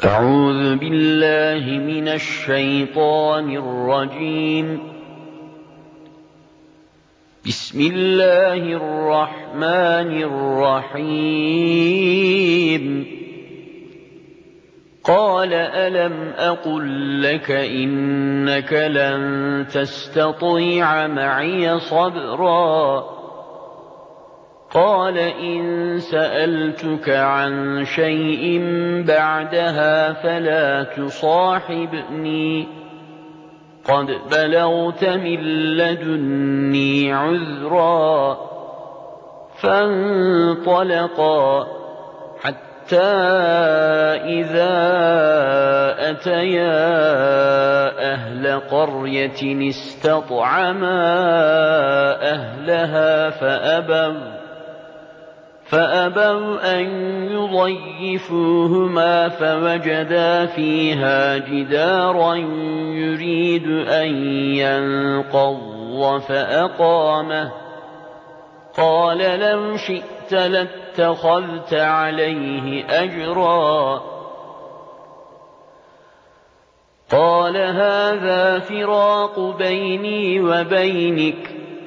أعوذ بالله من الشيطان الرجيم. بسم الله الرحمن الرحيم. قال ألم أقل لك إنك لن تستطيع معي صبرا قال إن سألتك عن شيء بعدها فلا تصاحبني قد بلغت من لدني عذرا فانطلقا حتى إذا أتيا أهل قرية استطعما أهلها فأبوا أن يضيفوهما فوجدا فيها جدارا يريد أن ينقض فأقامه قال لو شئت لاتخذت عليه أجرا قال هذا فراق بيني وبينك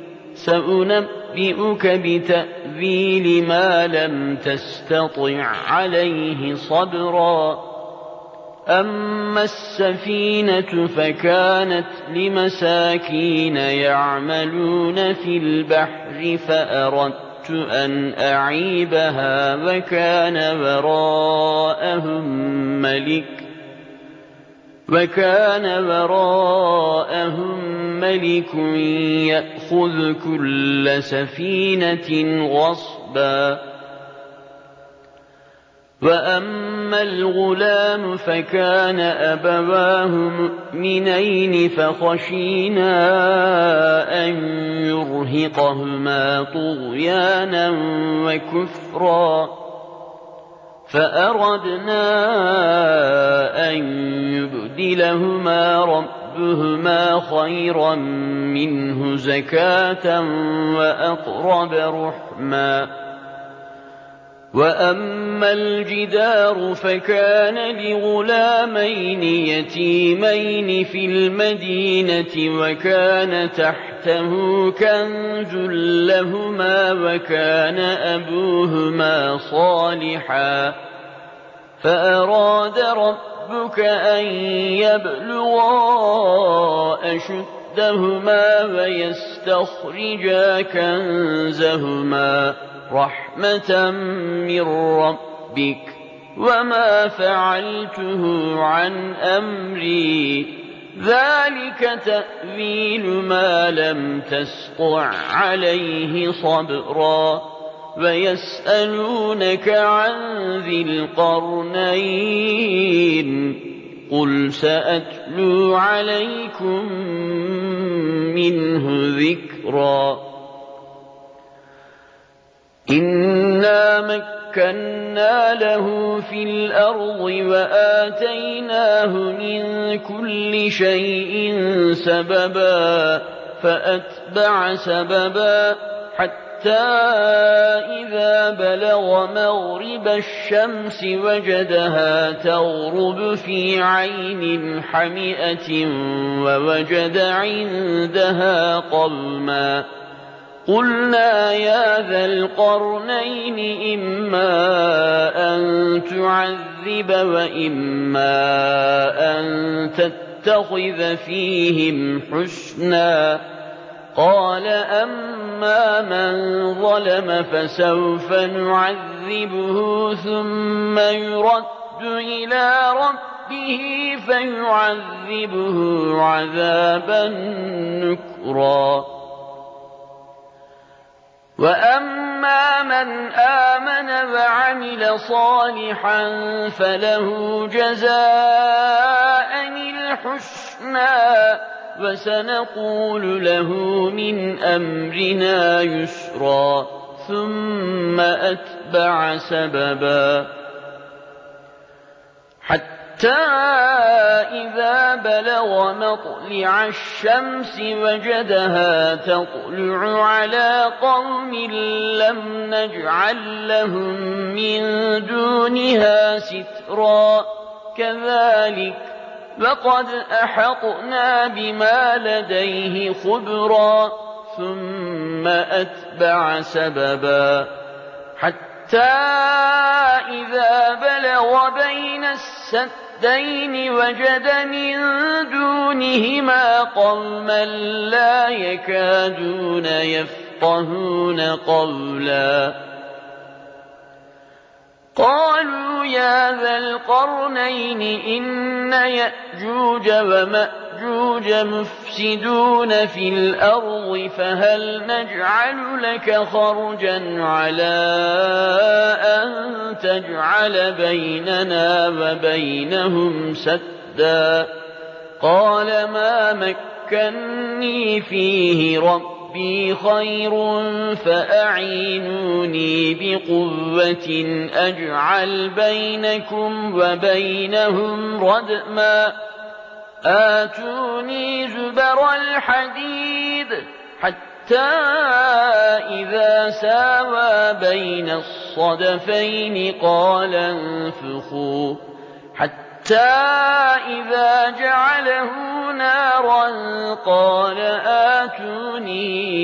سأنبئك بتأويل ما لم تستطع عليه صبرا أما السفينة فكانت لمساكين يعملون في البحر فأردت أن أعيبها وكان وراءهم ملك يأخذ كل سفينة غصبا وأما الغلام فكان أبواه مؤمنين فخشينا أن يرهقهما طغيانا وكفرا فأردنا أن يبدلهما ربهما خيرا منه زكاة وأقرب رحما وأما الجدار فكان لغلامين يتيمين في المدينة وكان تحته كنز لهما وكان أبوهما صالحا فأراد ربك أن يبلغا أشدهما ويستخرجا كنزهما رحمة من ربك وما فعلته عن أمري ذلك تأويل ما لم تسطع عليه صبرا ويسألونك عن ذي القرنين قل سأتلو عليكم منه ذكرا إنا مكنا له في الأرض وآتيناه من كل شيء سببا فأتبع سببا حتى إذا بلغ مغرب الشمس وجدها تغرب في عين حمئة ووجد عندها قوما قلنا يا ذا القرنين إما أن تعذب وإما أن تتخذ فيهم حسنا قال أما من ظلم فسوف نعذبه ثم يرد إلى ربه فيعذبه عذابا نكرا وأما من آمن وعمل صالحا فله جزاء الحسنى وسنقول له من أمرنا يسرا ثم أتبع سببا حتى إذا بلغ مطلع الشمس وجدها تطلع على قوم لم نجعل لهم من دونها سترا كذلك لقد أحطنا بما لديه خبرا ثم أتبع سببا حتى إذا بلغ بين السدين وجد من دونهما قوما لا يكادون يفقهون قولا قالوا يا ذا القرنين إن يأجوج ومأجوج مفسدون في الأرض فهل نجعل لك خرجا على أن تجعل بيننا وبينهم سدا قال ما مكني فيه ربي خير فأعينوني بقوة أجعل بينكم وبينهم ردما آتوني زبر الحديد حتى إذا ساوى بين الصدفين قال انفخوا حتى إذا جعله نارا قال آتوني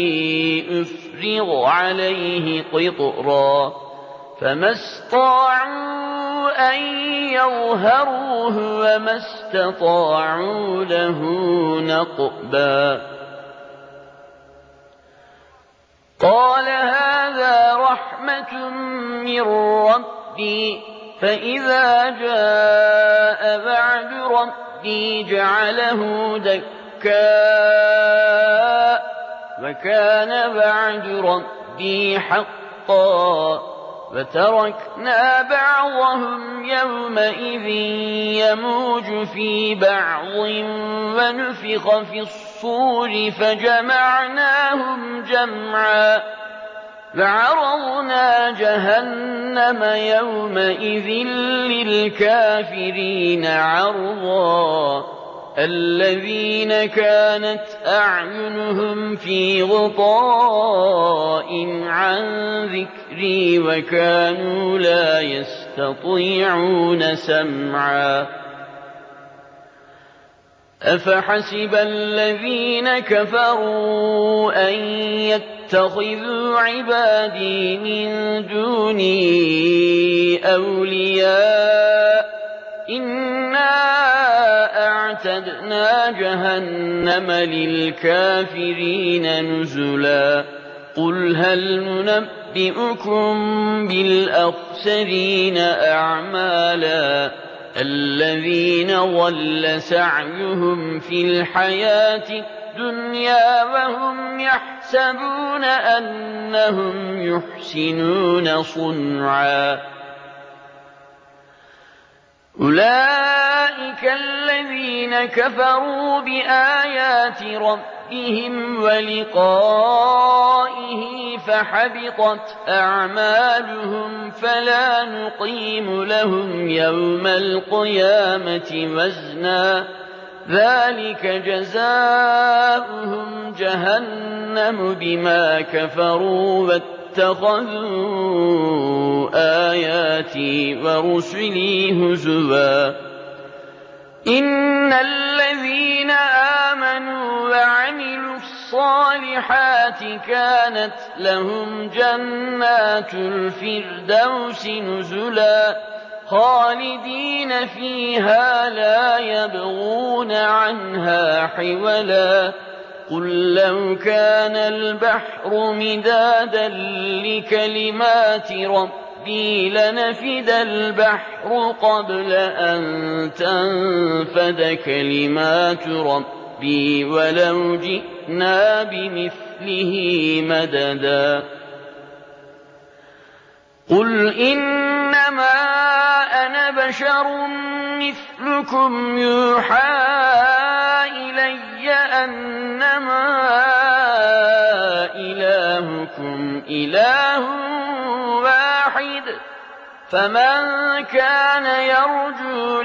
أفرغ عليه قطرا فما استطاعوا أن يظهروه وما استطاعوا له نقبا قال هذا رحمة من ربي فإذا جاء بعد ربي جعله دكاء وكان بعد ربي حقا وتركنا بعضهم يومئذ يموج في بعض ونفخ في الصور فجمعناهم جمعا وعرضنا جهنم يومئذ للكافرين عرضا الذين كانت أعينهم في غطاء عن ذكري وكانوا لا يستطيعون سمعا أفحسب الذين كفروا أن يتخذوا عبادي من دوني أولياء إنا أعتدنا جهنم للكافرين نزلا قل هل ننبئكم بالأخسرين أعمالا الذين ضل سعيهم في الحياة الدنيا وهم يحسبون أنهم يحسنون صنعا أولئك الذين كفروا بآيات ربهم ولقائه فحبطت أعمالهم فلا نقيم لهم يوم القيامة وزنا ذلك جزاؤهم جهنم بما كفروا واتخذوا آياتي ورسلي هزوا إن الذين آمنوا وعملوا الصالحات كانت لهم جنات الفردوس نزلا خالدين فيها لا يبغون عنها حولا قل لو كان البحر مدادا لكلمات ربي لنفد البحر قبل أن تنفد كلمات ربي ولو جئنا بمثله مددا قل إنما أنا بشر مثلكم يوحى إلي أنما إلهكم إله واحد فمن كان يرجو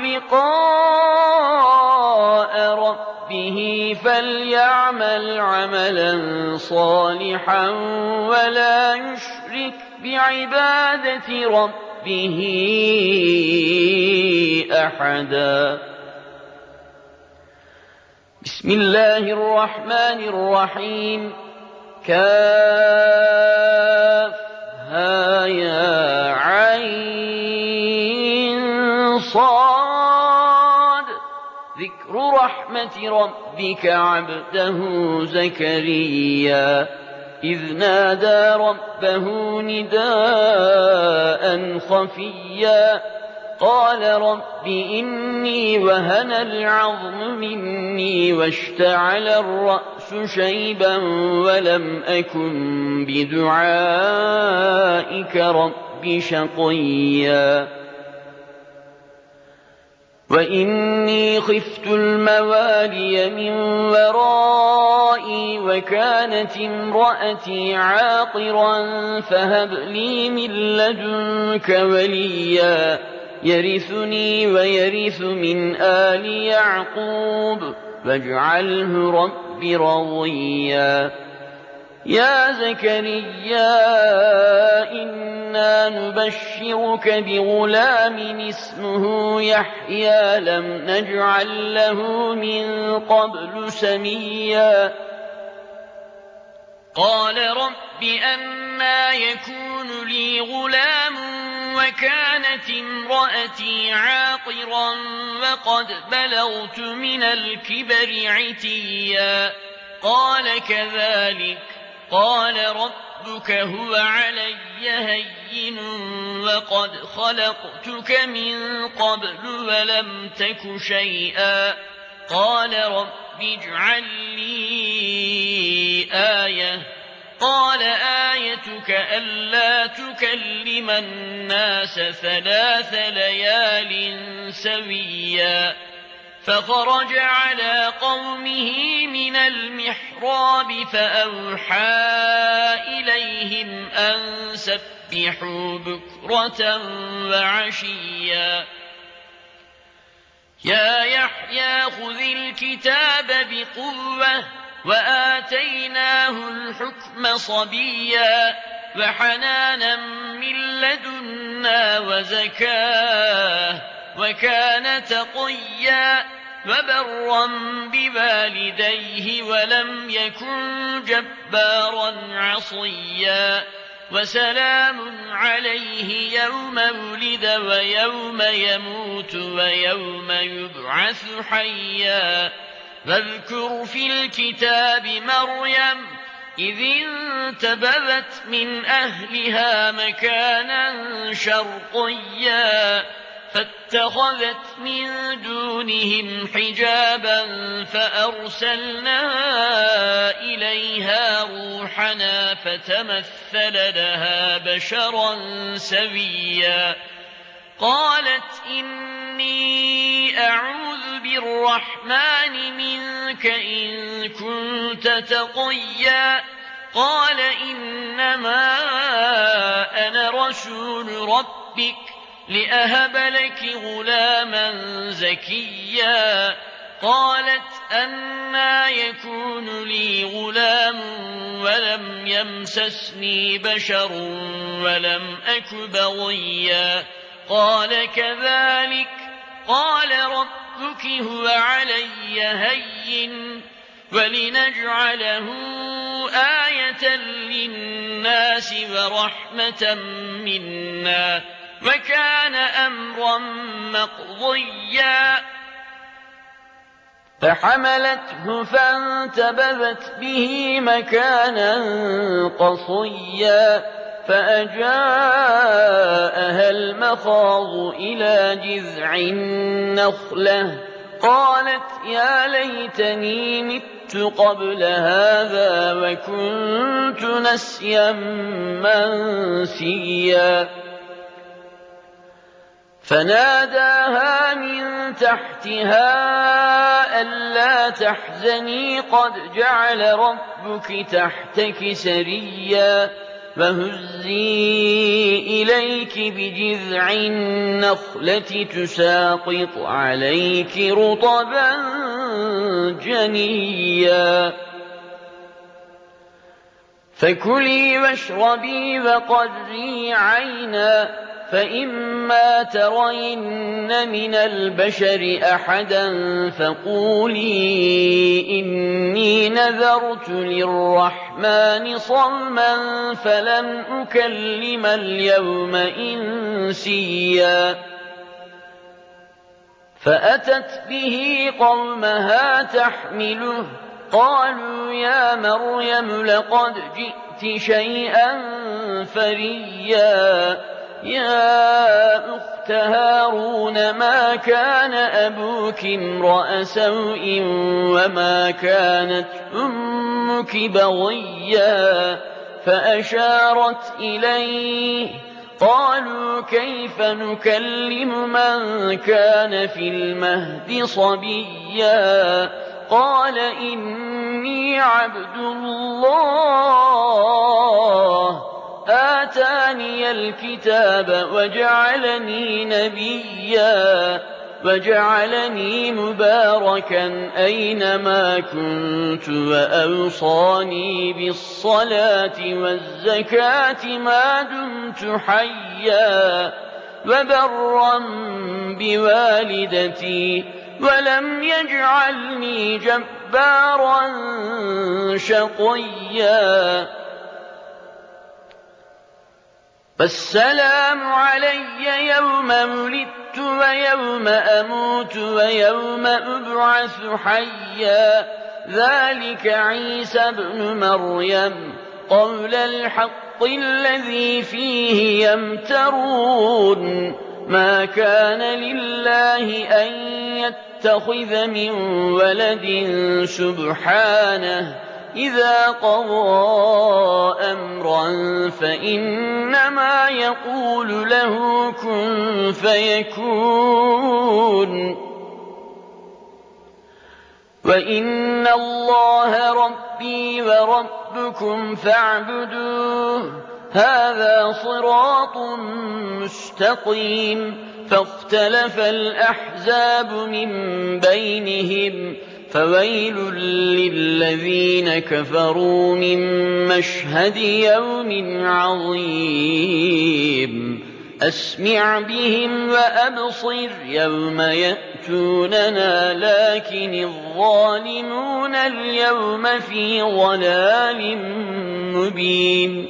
لقاء ربه فليعمل عملا صالحا ولا يشرك بعبادة ربه ربه أحدا. بسم الله الرحمن الرحيم. كافها يا عين صاد ذكر رحمة ربك عبده زكريا إذ نادى ربه نداء خفيا قال رب إني وهن العظم مني واشتعل الرأس شيبا ولم أكن بدعائك رب شقيا وإني خفت الموالي من ورائي وكانت امرأتي عاقرا فهب لي من لدنك وليا يرثني ويرث من آل يعقوب واجعله رب رضيا. يا زكريا إنا نبشرك بغلام اسمه يحيى لم نجعل له من قبل سميا قال رب أنى يكون لي غلام وكانت امرأتي عاقرا وقد بلغت من الكبر عتيا قال كذلك قال ربك هو علي هين وقد خلقتك من قبل ولم تك شيئا قال رب اجعل لي آية قال آيتك ألا تكلم الناس 3 ليال سويا فخرج على قومه من المحراب فأوحى إليهم أن سبحوا بكرة وعشيا يا يحيى خذ الكتاب بقوة وآتيناه الحكم صبيا وحنانا من لدنا وزكاه وكان تقيا وبرا بوالديه ولم يكن جبارا عصيا وسلام عليه يوم ولد ويوم يموت ويوم يبعث حيا واذكر في الكتاب مريم إذ انتبذت من أهلها مكانا شرقيا فاتخذت من دونهم حجابا فأرسلنا إليها روحنا فتمثل لها بشرا سويا قالت إني أعوذ بالرحمن منك إن كنت تقيا قال إنما أنا رسول ربك لأهب لك غلاما زكيا قالت أنى يكون لي غلام ولم يمسسني بشر ولم أك بغيا قال كذلك قال ربك هو علي هين ولنجعله آية للناس ورحمة منا وكان أمرا مقضيا فحملته فانتبذت به مكانا قصيا فأجاءها المخاض إلى جذع النخلة قالت يا ليتني مت قبل هذا وكنت نسيا منسيا فناداها من تحتها ألا تحزني قد جعل ربك تحتك سريا وهزي إليك بجذع النخلة تساقط عليك رطبا جنيا فكلي واشربي وقري عينا فإما ترين من البشر أحدا فقولي إني نذرت للرحمن صوما فلن أكلم اليوم إنسيا فأتت به قومها تحمله قالوا يا مريم لقد جئت شيئا فريا يا أخت هارون ما كان أبوك امرأ سوء وما كانت أمك بغيا فأشارت إليه قالوا كيف نكلم من كان في المهد صبيا قال إني عبد الله آتاني الكتاب وجعلني نبيا وجعلني مباركا أينما كنت وأوصاني بالصلاة والزكاة ما دمت حيا وبرا بوالدتي ولم يجعلني جبارا شقيا والسلام علي يوم ولدت ويوم أموت ويوم أبعث حيا ذلك عيسى ابن مريم قول الحق الذي فيه يمترون ما كان لله أن يتخذ من ولد سبحانه إذا قضى أمرا فإنما يقول له كن فيكون وإن الله ربي وربكم فاعبدوه هذا صراط مستقيم فاختلف الأحزاب من بينهم فويل للذين كفروا من مشهد يوم عظيم أسمع بهم وأبصر يوم يأتوننا لكن الظالمون اليوم في ضلال مبين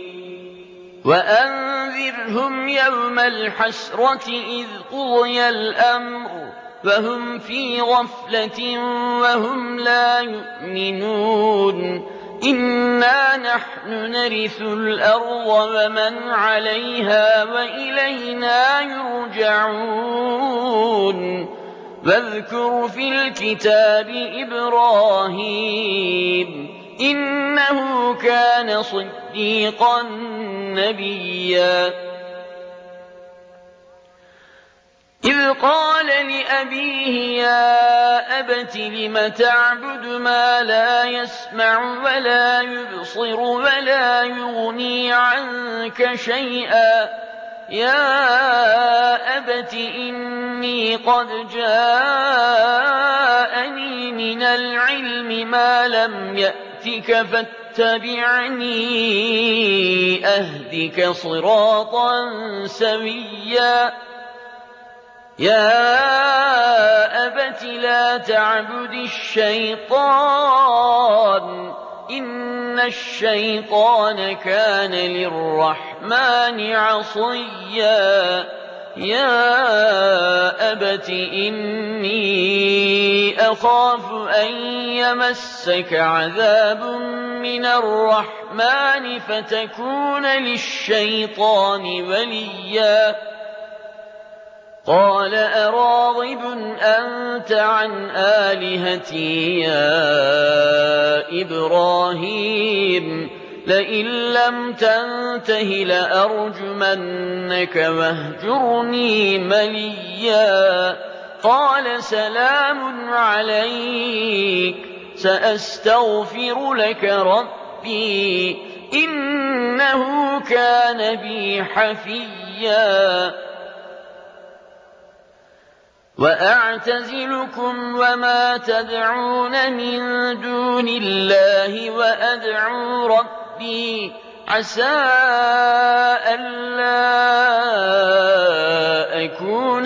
وأنذرهم يوم الحسرة إذ قضي الأمر وهم في غفلة وهم لا يؤمنون إنا نحن نرث الأرض ومن عليها وإلينا يرجعون واذكر في الكتاب إبراهيم إنه كان صديقا نبيا إذ قال لأبيه يا أبت لم تعبد ما لا يسمع ولا يبصر ولا يغني عنك شيئا يا أبت إني قد جاءني من العلم ما لم يأتك فاتبعني أهدك صراطا سويا يا أبت لا تعبد الشيطان إن الشيطان كان للرحمن عصيا يا أبت إني أخاف أن يمسك عذاب من الرحمن فتكون للشيطان وليا قال أراغب أنت عن آلهتي يا إبراهيم لئن لم تنته لأرجمنك واهجرني مليا قال سلام عليك سأستغفر لك ربي إنه كان بي حفيا وأعتزلكم وما تدعون من دون الله وأدعو ربي عسى ألا أكون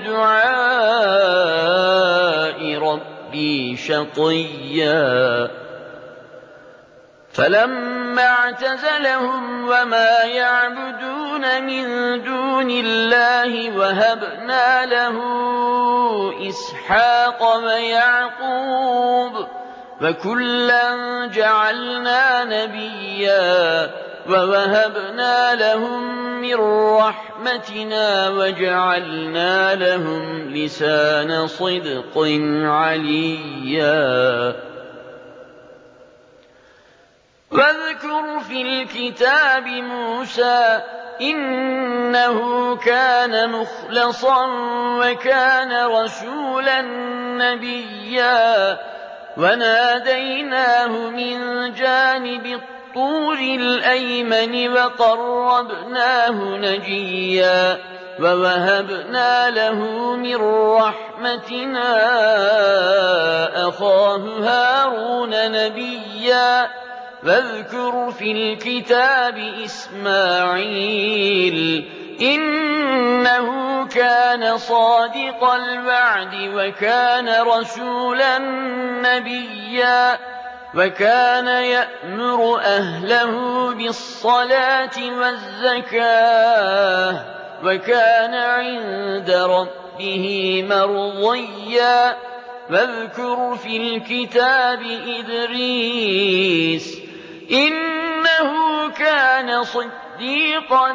بدعاء ربي شقيا فلما اعتزلهم وما يعبدون من دون الله وهبنا له إسحاق ويعقوب وكلا جعلنا نبيا ووهبنا لهم من رحمتنا وجعلنا لهم لسان صدق عليا واذكر في الكتاب موسى إنه كان مخلصا وكان رسولا نبيا وناديناه من جانب الطور الأيمن وقربناه نجيا ووهبنا له من رحمتنا أخاه هارون نبيا واذكر في الكتاب إسماعيل إنه كان صادق الوعد وكان رسولا نبيا وكان يأمر أهله بالصلاة والزكاة وكان عند ربه مرضيا واذكر في الكتاب إدريس إنه كان صديقا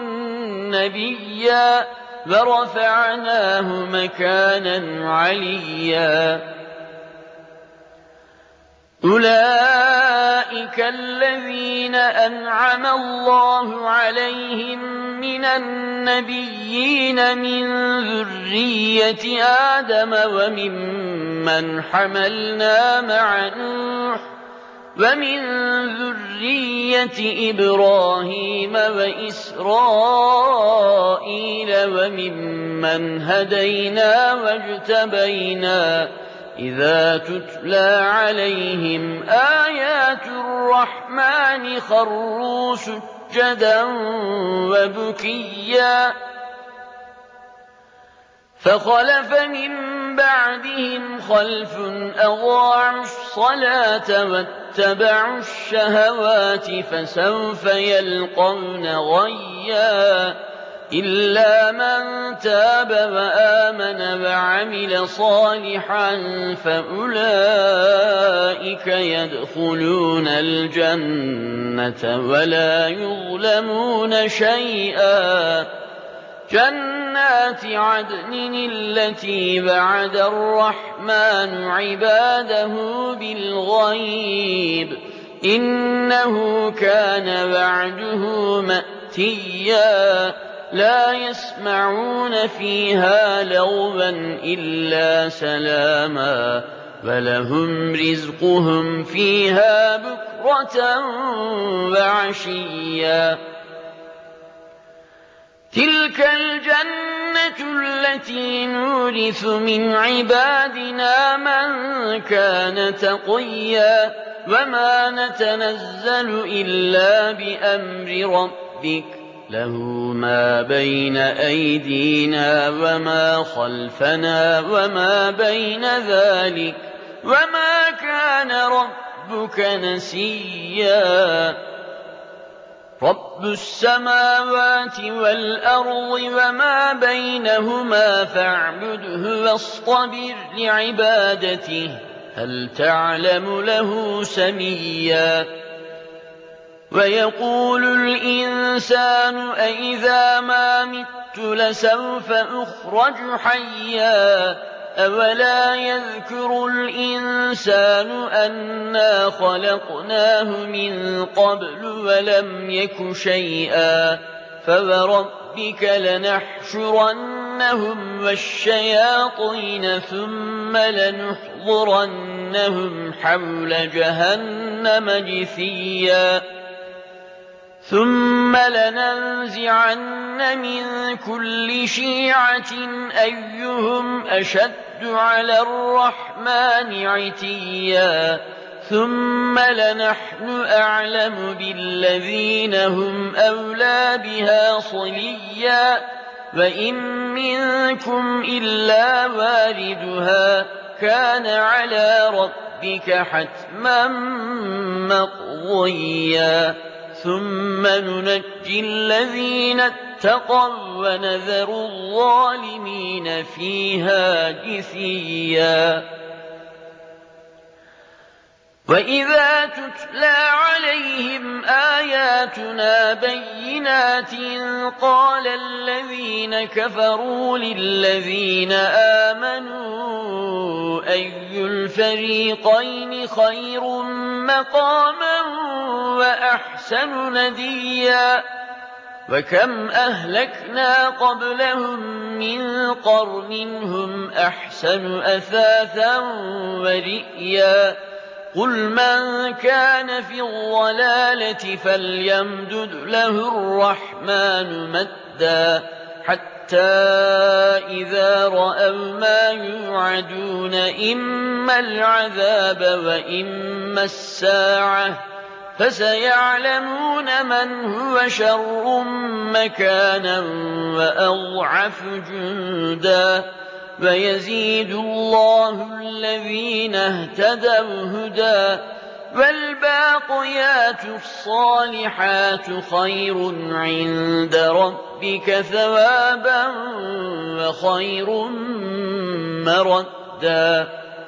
نبيا ورفعناه مكانا عليا أولئك الذين أنعم الله عليهم من النبيين من ذرية آدم وممن حملنا مع نوح ومن ذرية إبراهيم وإسرائيل وممن هدينا واجتبينا إذا تتلى عليهم آيات الرحمن خروا سجدا وبكيا فخلف من بعدهم خلف أضاعوا الصلاة واتبعوا الشهوات فسوف يلقون غيا إلا من تاب وآمن وعمل صالحا فأولئك يدخلون الجنة ولا يظلمون شيئا جنات عدن التي وعد الرحمن عباده بالغيب إنه كان وعده مأتيا لا يسمعون فيها لغوا إلا سلاما ولهم رزقهم فيها بكرة وعشيا تلك الجنة التي نورث من عبادنا من كان تقيا وما نتنزل إلا بأمر ربك له ما بين أيدينا وما خلفنا وما بين ذلك وما كان ربك نسيا رب السماوات والأرض وما بينهما فاعبده واصطبر لعبادته هل تعلم له سميا ويقول الإنسان أإذا ما مت لسوف أخرج حيا أولا يذكر الإنسان أنا خلقناه من قبل ولم يك شيئا فوربك لنحشرنهم والشياطين ثم لنحضرنهم حول جهنم جثيا ثم لننزعن من كل شيعة أيهم أشد على الرحمن عتيا ثم لنحن أعلم بالذين هم أولى بها صليا وإن منكم إلا واردها كان على ربك حتما مقضيا ثم ننجي الذين اتقوا ونذر الظالمين فيها جثيا وإذا تتلى عليهم آياتنا بينات قال الذين كفروا للذين آمنوا أي الفريقين خير مقاما وأحسن نديا وكم أهلكنا قبلهم من قرن هم أحسن أثاثا ورئيا قل من كان في الضلالة فليمدد له الرحمن مدا حتى إذا رأوا ما يوعدون إما العذاب وإما الساعة فسيعلمون من هو شر مكانا وأضعف جندا ويزيد الله الذين اهتدوا هدى والباقيات الصالحات خير عند ربك ثوابا وخير مردا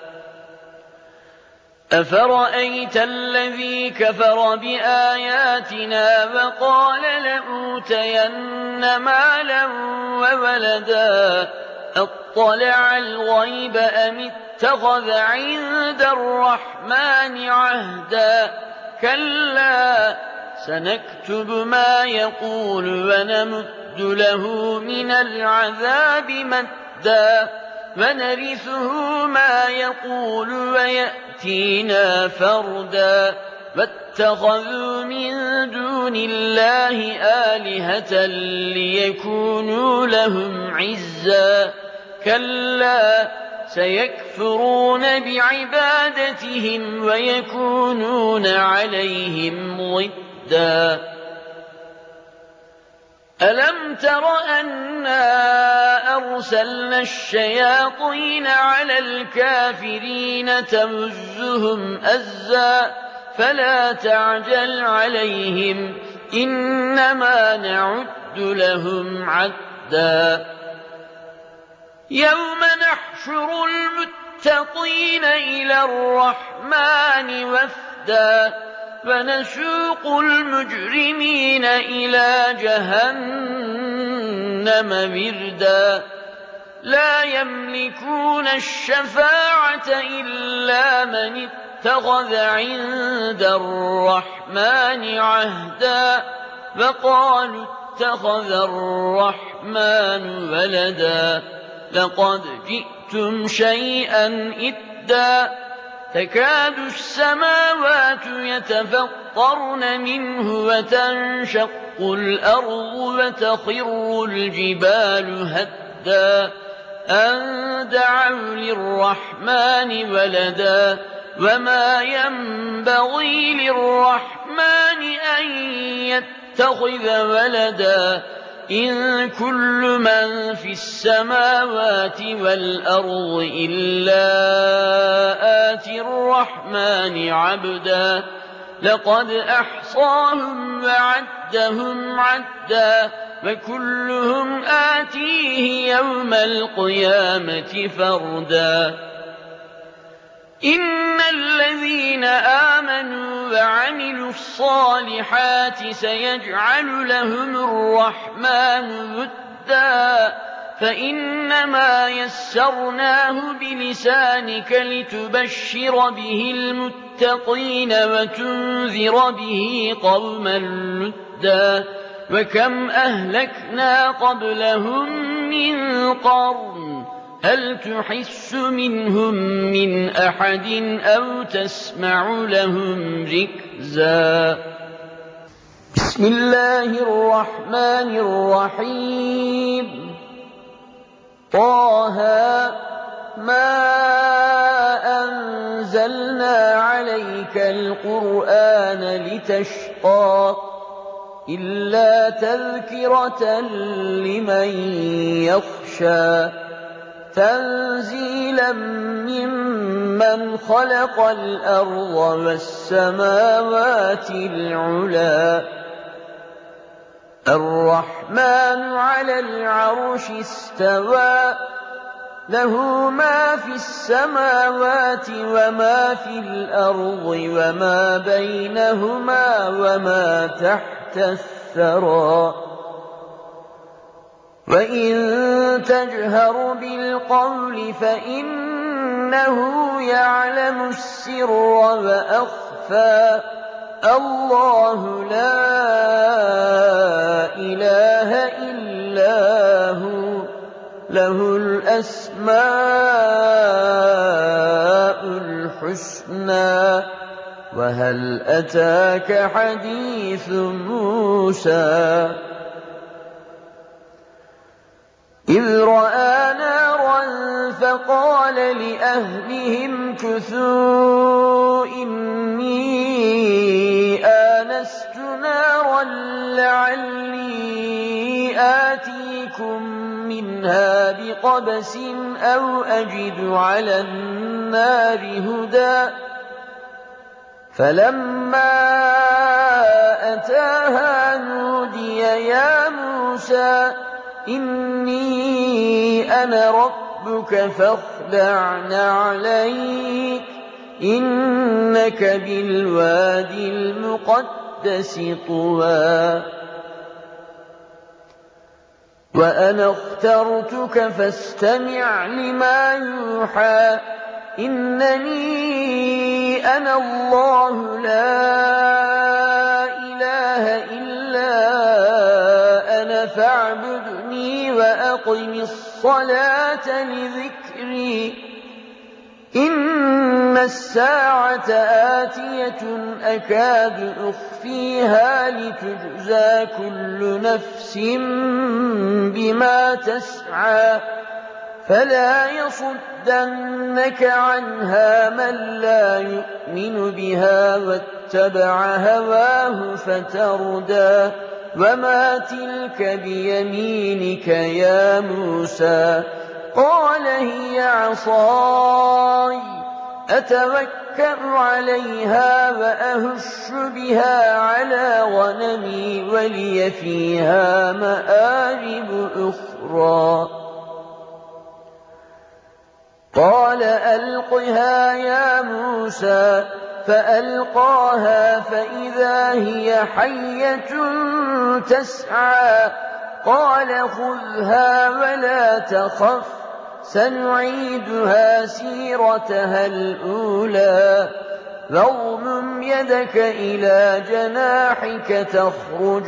أفرأيت الذي كفر بآياتنا وقال لأوتين مالا وولدا أطلع الغيب أم اتخذ عند الرحمن عهدا كلا سنكتب ما يقول ونمد له من العذاب مدا ونرثه ما يقول ويأتينا فردا واتخذوا من دون الله آلهة ليكونوا لهم عزا كلا سيكفرون بعبادتهم ويكونون عليهم ضدا ألم تر أنا أرسلنا الشياطين على الكافرين تمزهم أزا فلا تعجل عليهم إنما نعد لهم عدا يوم نحشر المتقين إلى الرحمن وفدا ونسوق المجرمين إلى جهنم وردا لا يملكون الشفاعة إلا من اتخذ عند الرحمن عهدا وقالوا اتخذ الرحمن ولدا لقد جئتم شيئا إدا تكاد السماوات يتفطرن منه وتنشق الأرض وتخر الجبال هدا أن دعوا للرحمن ولدا وما ينبغي للرحمن أن يتخذ ولدا إن كل من في السماوات والأرض إلا آتي الرحمن عبدا لقد أحصاهم وعدهم عدا وكلهم آتيه يوم القيامة فردا إن الذين آمنوا وعملوا الصالحات سيجعل لهم الرحمن ودا فإنما يسرناه بلسانك لتبشر به المتقين وتنذر به قوما لدا وكم أهلكنا قبلهم من قرن هل تحس منهم من أحد أو تسمع لهم ركزا بسم الله الرحمن الرحيم طه ما أنزلنا عليك عليك القرآن لتشقى إلا تذكرة لمن يخشى تنزيلا ممن خلق الأرض والسماوات العلى الرحمن على العرش استوى له ما في السماوات وما في الأرض وما بينهما وما تحت الثرى وإن تجهر بالقول فإنه يعلم السر وأخفى الله لا إله إلا هو له الأسماء الحسنى وهل أتاك حديث موسى إذ رأى نارا فقال لأهلهم كثوا إني آنست نارا لعلي آتيكم منها بقبس أو أجد على النار هدى فلما أتاها نودي يا موسى إني أنا ربك فاخلع نعليك إنك بالوادي المقدس طوى وأنا اخترتك فاستمع لما يوحى إنني أنا الله لا إله إلا أنا فاعبدني وأقم الصلاة لذكري إن الساعة آتية أكاد أخفيها لتجزى كل نفس بما تسعى فلا يصدنك عنها من لا يؤمن بها واتبع هواه فتردى وما تلك بيمينك يا موسى قال هي عصاي أتوكأ عليها وأهش بها على غنمي ولي فيها مآرب أخرى قال ألقها يا موسى فألقاها فإذا هي حية تسعى قال خذها ولا تخف سنعيدها سيرتها الأولى واضمم يدك إلى جناحك تخرج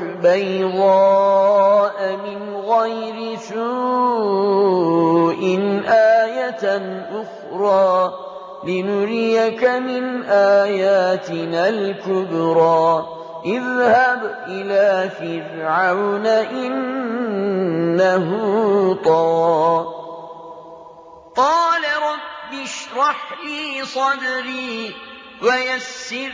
بيضاء من غير سوء آية أخرى لنريك من آياتنا الكبرى اذهب إلى فرعون إنه طغى قال رب اشرح لي صدري ويسر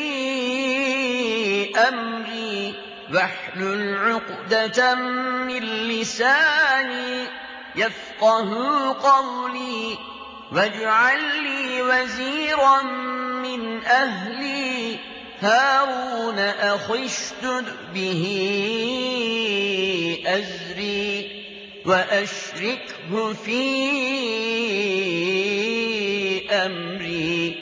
لي أمري واحلل عقدة من لساني يفقه قولي واجعل لي وزيرا من أهلي هارون أخي اشدد به أزري وأشركه في أمري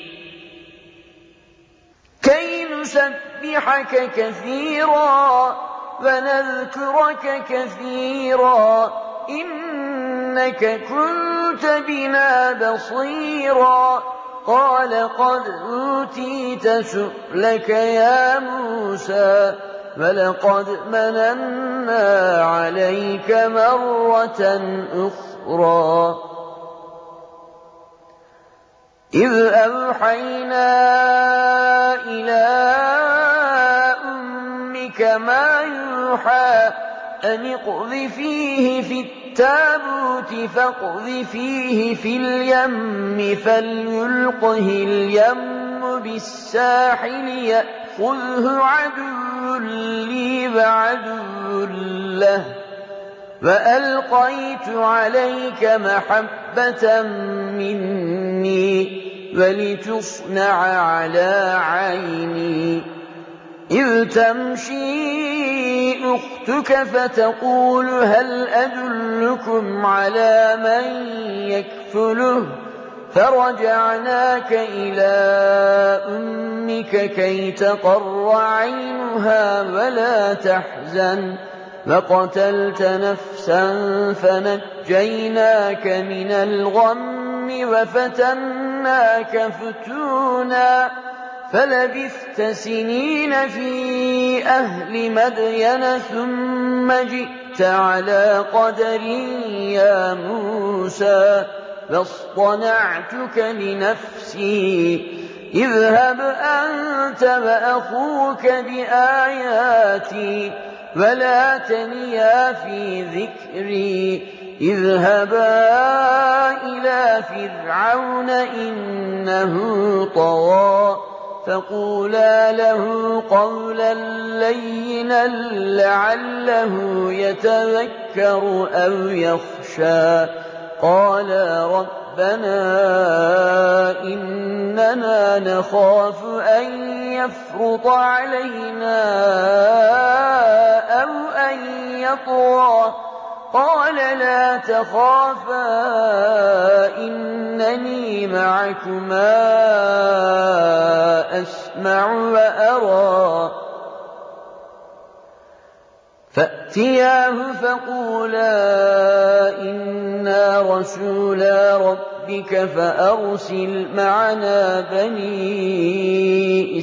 كي نسبحك كثيرا ونذكرك كثيرا إنك كنت بنا بصيرا قال قد أوتيت سؤلك يا موسى ولقد مننا عليك مرة أخرى إذ أوحينا إلى أمك ما يوحى أن اقذفيه في التابوت فاقذفيه في اليم فليلقه اليم بالساحل يأخذه عدو لي وعدو له وألقيت عليك محبة مني ولتصنع على عيني إذ تمشي أختك فتقول هل أدلكم على من يكفله فرجعناك إلى أمك كي تقر عينها ولا تحزن وقتلت نفسا فنجيناك من الغم وفتناك فتونا فلبثت سنين في أهل مدين ثم جئت على قدر يا موسى فاصطنعتك لنفسي اذهب أنت وأخوك بآياتي ولا تنيا في ذكري اذهبا إلى فرعون إنه طغى فقولا له قولا لينا لعله يتذكر أو يخشى قالا ربنا إننا نخاف أن يفرط علينا أو أن يطغى قال لا تخافا إنني معكما أسمع وأرى فأتياه فقولا إنا رسولا ربك فأرسل معنا بني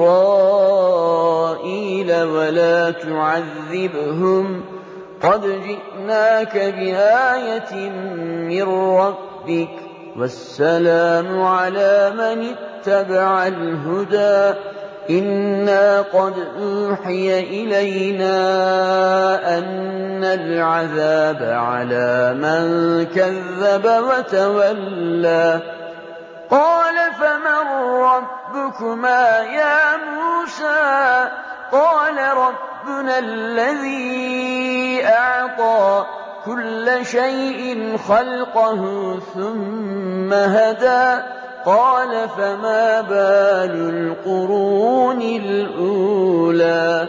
إسرائيل ولا تعذبهم قد جئناك بآية من ربك والسلام على من اتبع الهدى إنا قد أوحي إلينا أن العذاب على من كذب وتولى قال فمن ربكما يا موسى قال ربنا الذي أعطى كل شيء خلقه ثم هدى قال فما بال القرون الأولى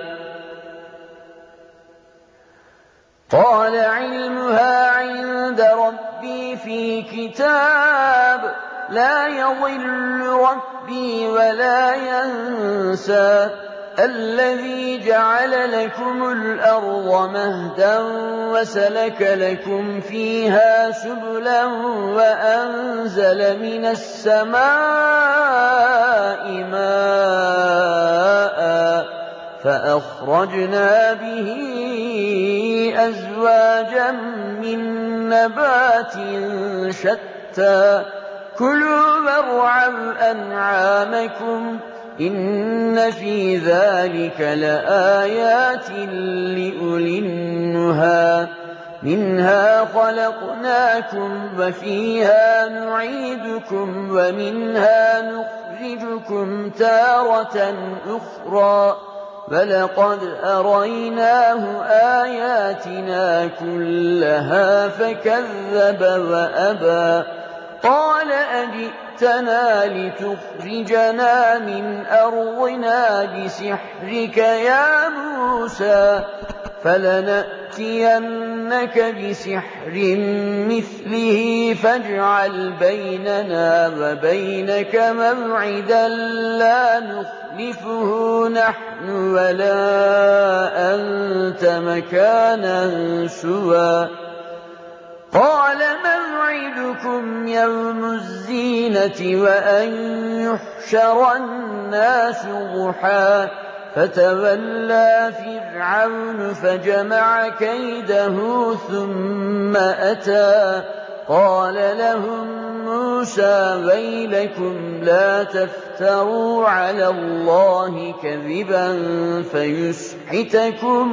قال علمها عند ربي في كتاب لا يضل ربي ولا ينسى الذي جعل لكم الأرض مهدا وسلك لكم فيها سبلا وأنزل من السماء ماء فأخرجنا به أزواجا من نبات شتى كلوا وارعوا أنعامكم إن في ذلك لآيات لأولي النهى منها خلقناكم وفيها نعيدكم ومنها نخرجكم تارة أخرى ولقد أريناه آياتنا كلها فكذب وأبى قال أجئتنا لتخرجنا من أرضنا بسحرك يا موسى فلنأتينك بسحر مثله فاجعل بيننا وبينك موعدا لا نخلفه نحن ولا أنت مكانا سوى قال موعدكم يوم الزينة وأن يحشر الناس ضحى فتولى فرعون فجمع كيده ثم أتى قال لهم موسى ويلكم لا تفتروا على الله كذبا فيسحتكم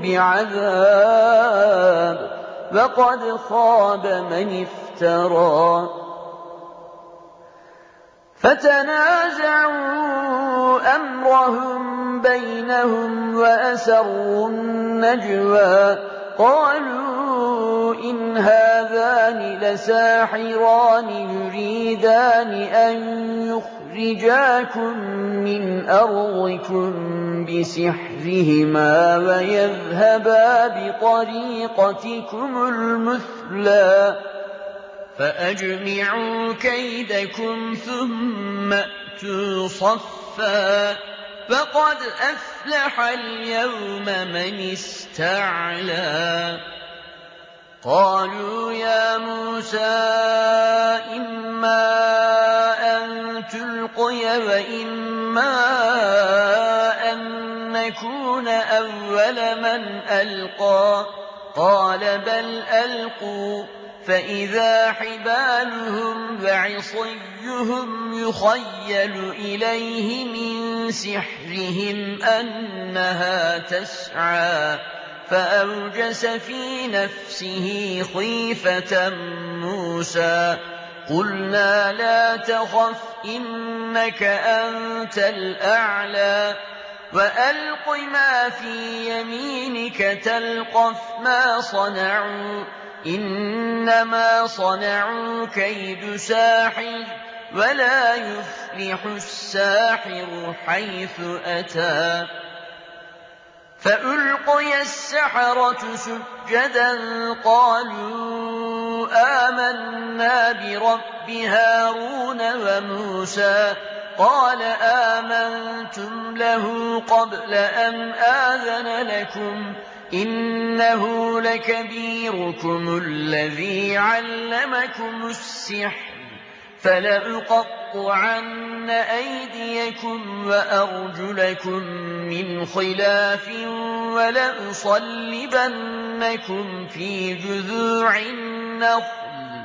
بعذاب وقد خاب من افترى فتنازعوا أمرهم بينهم وأسروا النجوى قالوا إن هذان لساحران يريدان أن يخرجاكم من أرضكم بسحرهما ويذهبا بطريقتكم المثلى فأجمعوا كيدكم ثم أتوا صفا فقد أفلح اليوم من استعلى قالوا يا موسى إما أن تلقي وإما أن نكون أول من ألقى قال بل ألقوا فإذا حبالهم وعصيهم يخيل إليه من سحرهم أنها تسعى فأوجس في نفسه خيفة موسى قلنا لا تخف إنك أنت الأعلى وألق ما في يمينك تلقف ما صنعوا إنما صنعوا كيد ساحر ولا يفلح الساحر حيث أتى فألقي السحرة سجدا قالوا آمنا برب هارون وموسى قال آمنتم له قبل أن آذن لكم إنه لكبيركم الذي علمكم السحر فلأقطعن أيديكم وأرجلكم من خلاف ولأصلبنكم في جذوع النخل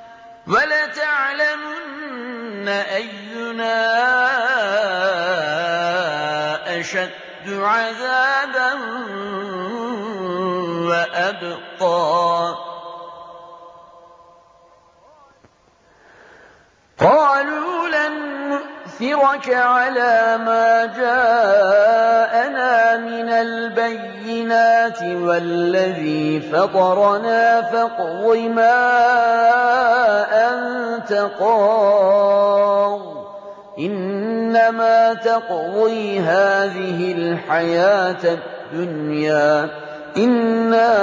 ولتعلمن أينا أشد عذابا وأبقى قالوا لن نؤثرك على ما جاءنا من البينات والذي فطرنا فاقض ما أنت قاض إنما تقضي هذه الحياة الدنيا إنا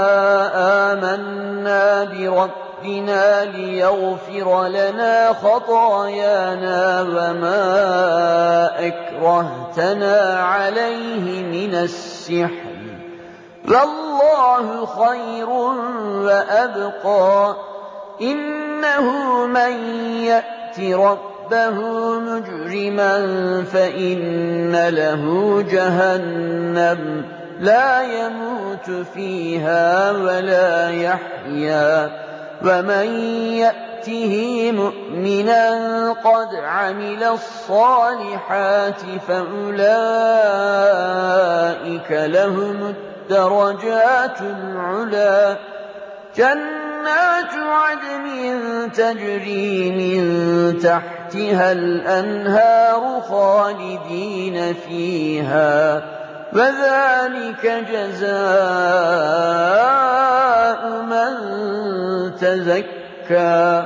آمنا بربنا ليغفر لنا خطايانا وما أكرهتنا عليه من السحر والله خير وأبقى إنه من يأت ربه مجرما فإن له جهنم لا يموت فيها ولا يحيا ومن يأته مؤمنا قد عمل الصالحات فأولئك لهم الدرجات العلى جنات عدن تجري من تحتها الأنهار خالدين فيها وذلك جزاء من تزكى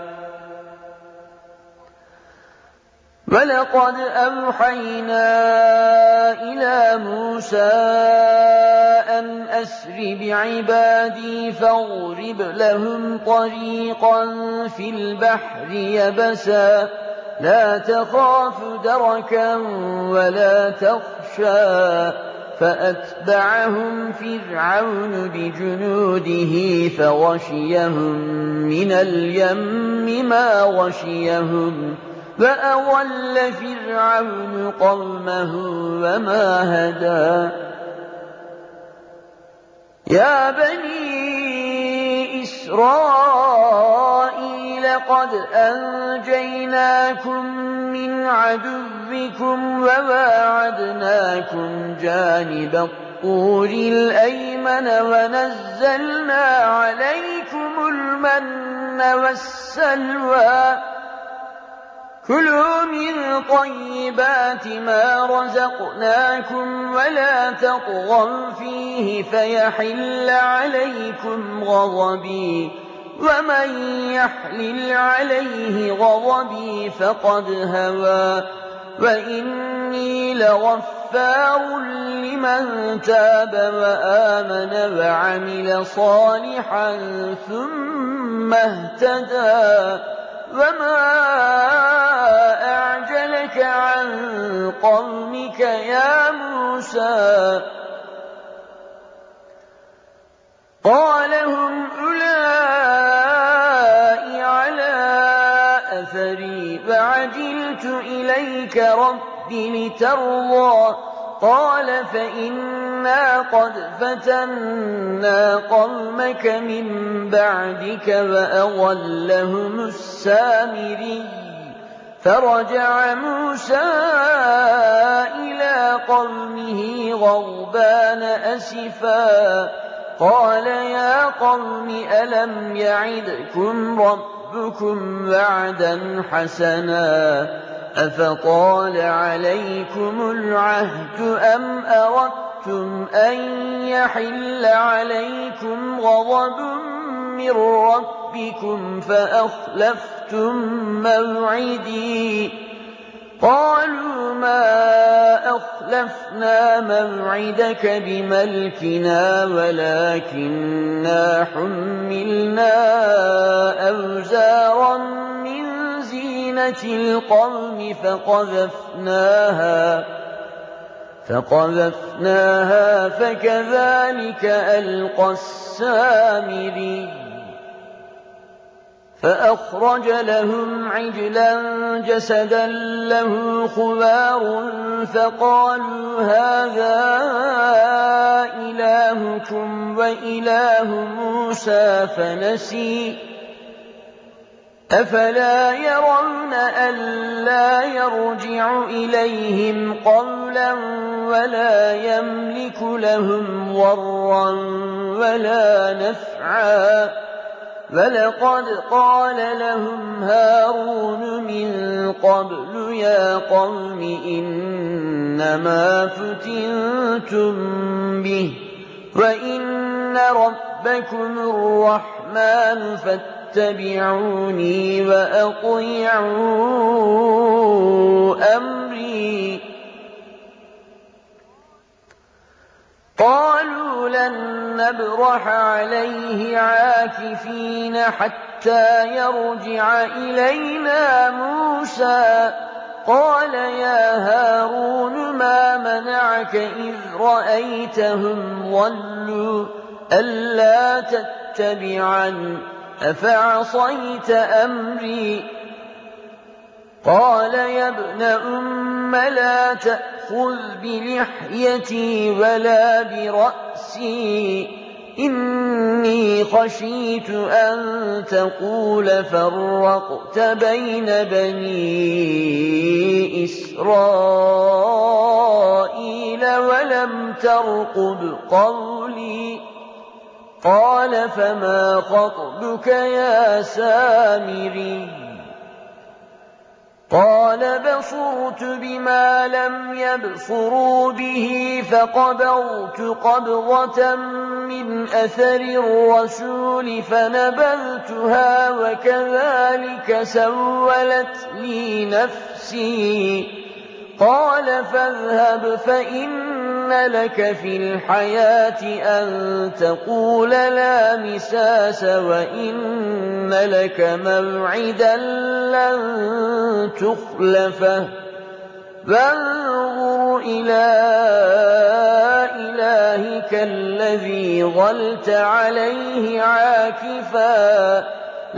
ولقد أوحينا إلى موسى أن أسر بعبادي فاضرب لهم طريقا في البحر يبسا لا تخاف دركا ولا تخشى فأتبعهم فرعون بجنوده فغشيهم من اليم ما غشيهم فأضل فرعون قومه وما هدى يا بني إسرائيل قد أنجيناكم من عدوكم وواعدناكم جانب الطور الأيمن ونزلنا عليكم المن والسلوى كلوا من طيبات ما رزقناكم ولا تطغوا فيه فيحل عليكم غضبي ومن يحلل عليه غضبي فقد هوى وإني لغفار لمن تاب وآمن وعمل صالحا ثم اهتدى وما أعجلك عن قومك يا موسى قال هم أولئك على أثري وعجلت إليك رب لترضى قال فإنا قد فتنا قومك من بعدك وأضلهم السامري فرجع موسى إلى قومه غضبان أسفا قال يا قوم ألم يعدكم ربكم وعدا حسنا أفطال عليكم العهد أم أردتم أن يحل عليكم غضب من ربكم فأخلفتم موعدي قالوا ما أخلفنا موعدك بملكنا ولكننا حملنا أوزارا من زينة القوم فقذفناها فكذلك ألقى السامري فأخرج لهم عجلا جسدا له خوار فقالوا هذا إلهكم وإله موسى فنسي أفلا يرون ألا يرجع إليهم قولا ولا يملك لهم ضرا ولا نفعا ولقد قال لهم هارون من قبل يا قوم إنما فتنتم به وإن ربكم الرحمن فاتبعوني وأطيعوا أمري قالوا لن نبرح عليه عاكفين حتى يرجع إلينا موسى قال يا هارون ما منعك إذ رأيتهم ضلوا ألا تتبعن أفعصيت أمري قال يا ابن أم لا تأخذ بلحيتي ولا برأسي إني خشيت أن تقول فرقت بين بني إسرائيل ولم ترقب قولي قال فما خطبك يا سامري قال بصرت بما لم يبصروا به فقبضت قبضة من أثر الرسول فنبذتها وكذلك سولت لي نفسي قال فاذهب فإن لك في الحياة أن تقول لا مساس وإن لك موعدا لن تخلفه فانظر إلى إلهك الذي ظلت عليه عاكفا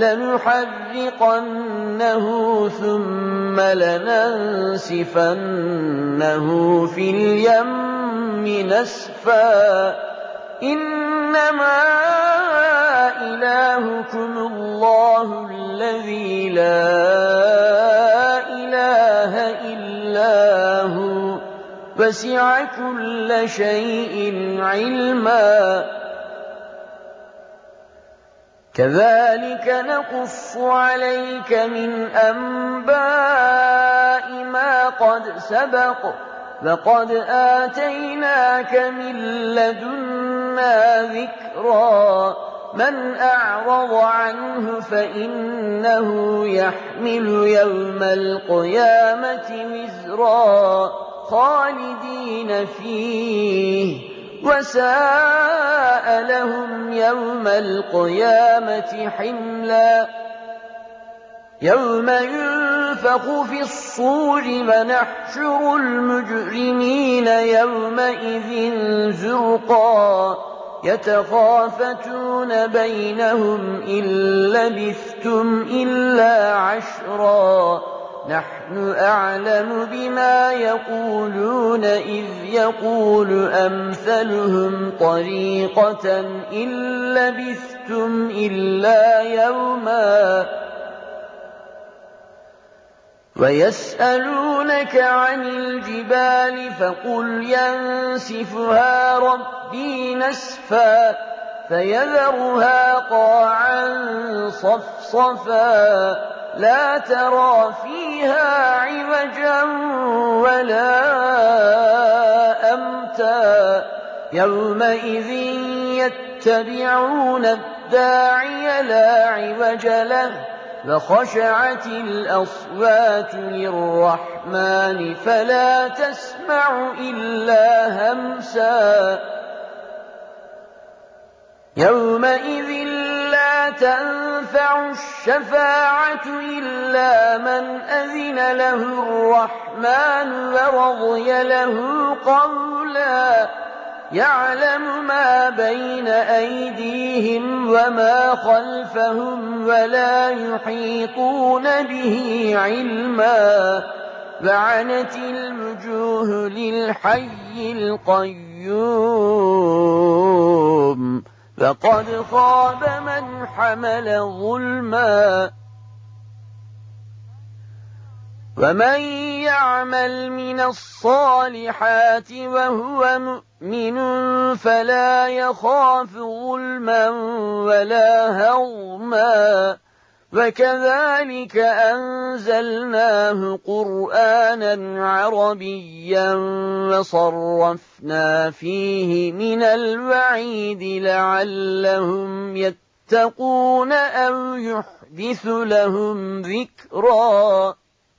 لنحرقنه ثم لننسفنه في اليم نسفا إنما إلهكم الله الذي لا إله إلا هو وسع كل شيء علما كذلك نقص عليك من أنباء قد سبق فقد آتيناك من لدنا ذكرا من أعرض عنه فإنه يحمل يوم القيامة وزرا خالدين فيه وساء لهم يوم القيامة حملا يوم ينفخ في الصور ونحشر المجرمين يومئذ زرقا يتخافتون بينهم إن لبثتم إلا عشرا نحن أعلم بما يقولون إذ يقول أمثلهم طريقة إن لبثتم إلا يوما ويسألونك عن الجبال فقل ينسفها ربي نسفا فيذرها قاعا صفصفا لا ترى فيها عوجا ولا أمتا يومئذ يتبعون الداعي لا عوج له وخشعت الأصوات للرحمن فلا تسمع إلا همسا يومئذ لا تنفع الشفاعة إلا من أذن له الرحمن ورضي له قولا يعلم ما بين أيديهم وما خلفهم ولا يحيطون به علما وعنت الوجوه للحي القيوم فقد خاب من حمل ظلما ومن يعمل من الصالحات وهو مؤمن فلا يخاف ظلما ولا هضما وكذلك أنزلناه قرآنا عربيا وصرفنا فيه من الوعيد لعلهم يتقون أو يحدث لهم ذكرا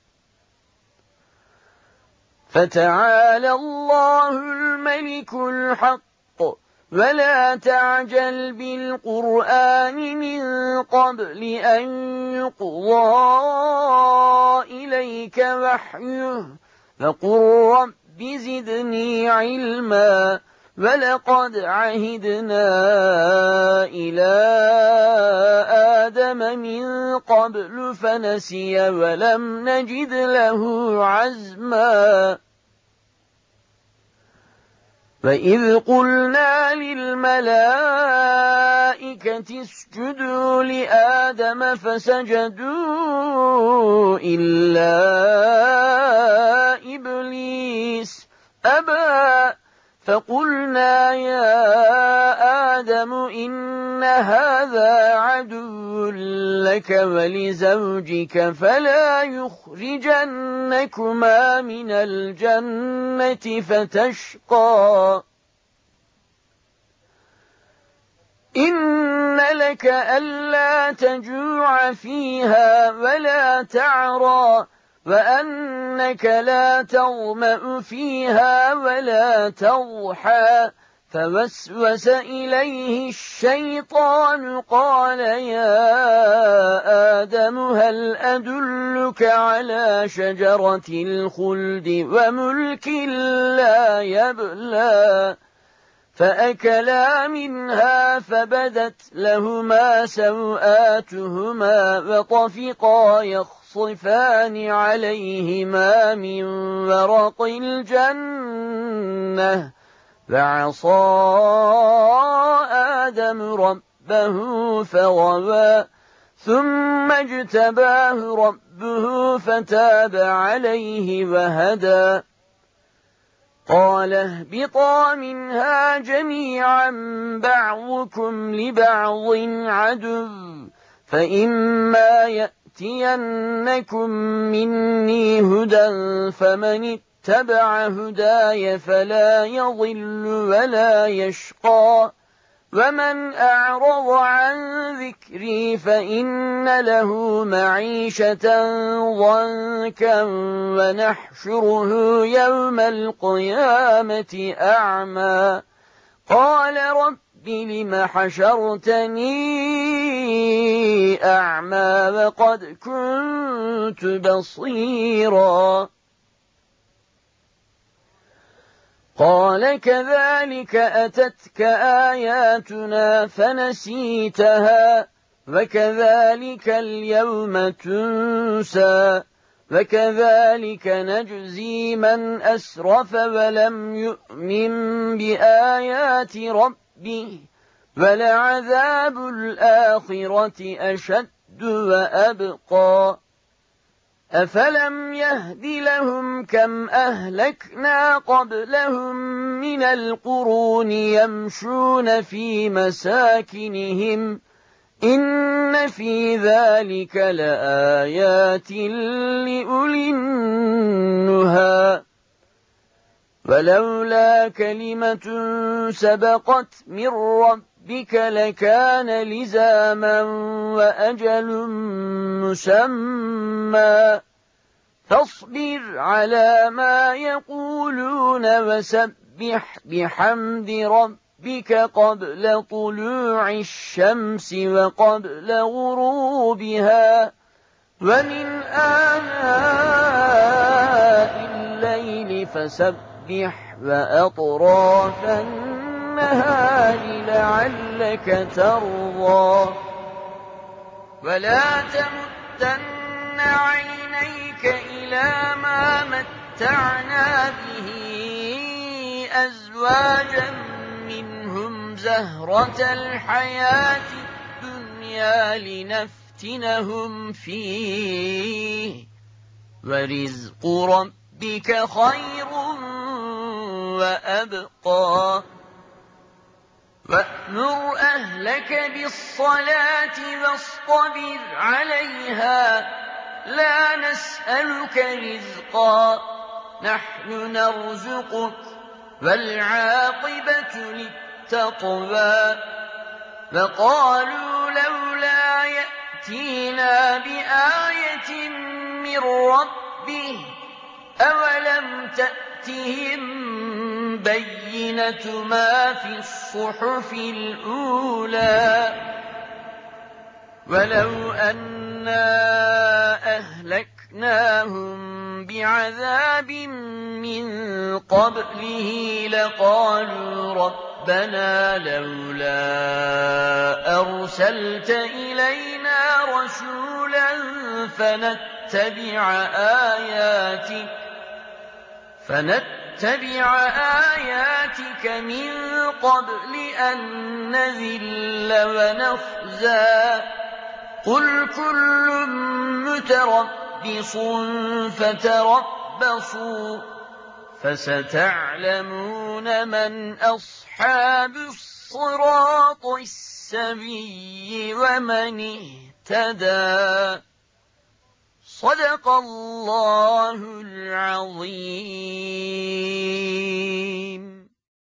فتعالى الله الملك الحق ولا تعجل بالقرآن من قبل أن يقضى إليك وحيه فقل رب زدني علما ولقد عهدنا إلى آدم من قبل فنسي ولم نجد له عزما وإذ قلنا للملائكة اسجدوا لآدم فسجدوا إلا إبليس أبى فقلنا يا آدم إن هذا عدو لك ولزوجك فلا يخرجنكما من الجنة فتشقى إن لك ألا تجوع فيها ولا تعرى وأنك لا تظمأ فيها ولا تضحى فوسوس إليه الشيطان قال يا آدم هل أدلك على شجرة الخلد وملك لا يبلى فأكلا منها فبدت لهما سوآتهما وطفقا يخصفان عليهما من ورق الجنة فعصى آدم ربه فغوى ثم اجتباه ربه فتاب عليه وهدى قال اهبطا منها جميعا بعضكم لبعض عدو فإما يأتينكم مني هدى فمن اتبع هداي فلا يضل ولا يشقى ومن أعرض عن ذكري فإن له معيشة ضنكا ونحشره يوم القيامة أعمى قال رب لم حشرتني أعمى وقد كنت بصيرا قال كذلك أتتك آياتنا فنسيتها وكذلك اليوم تنسى وكذلك نجزي من أسرف ولم يؤمن بآيات ربه ولعذاب الآخرة أشد وأبقى أفلم يهد لهم كم أهلكنا قبلهم من القرون يمشون في مساكنهم إن في ذلك لآيات لأولي النهى ولولا كلمة سبقت من ربك لكان لزاما وأجل مسمى فاصبر على ما يقولون وسبح بحمد ربك قبل طلوع الشمس وقبل غروبها ومن آناء الليل فسبح وأطراف النهار لعلك ترضى ولا تمدن عينيك إلى ما متعنا به أزواجا منهم زهرة الحياة الدنيا لنفتنهم فيه ورزق ربك خير وأبقى وأمر أهلك بالصلاة واصطبر عليها لا نسألك رزقا نحن نرزقك والعاقبة للتقوى وقالوا لولا يأتينا بآية من ربه أولم تأتهم بينة ما في الصحف الأولى ولو أنا أهلكناهم بعذاب من قبله لقالوا ربنا لولا أرسلت إلينا رسولا فنتبع آياتك من قبل أن نذل ونخزى قل كل متربص فتربصوا فستعلمون من أصحاب الصراط السوي ومن اهتدى صدق الله العظيم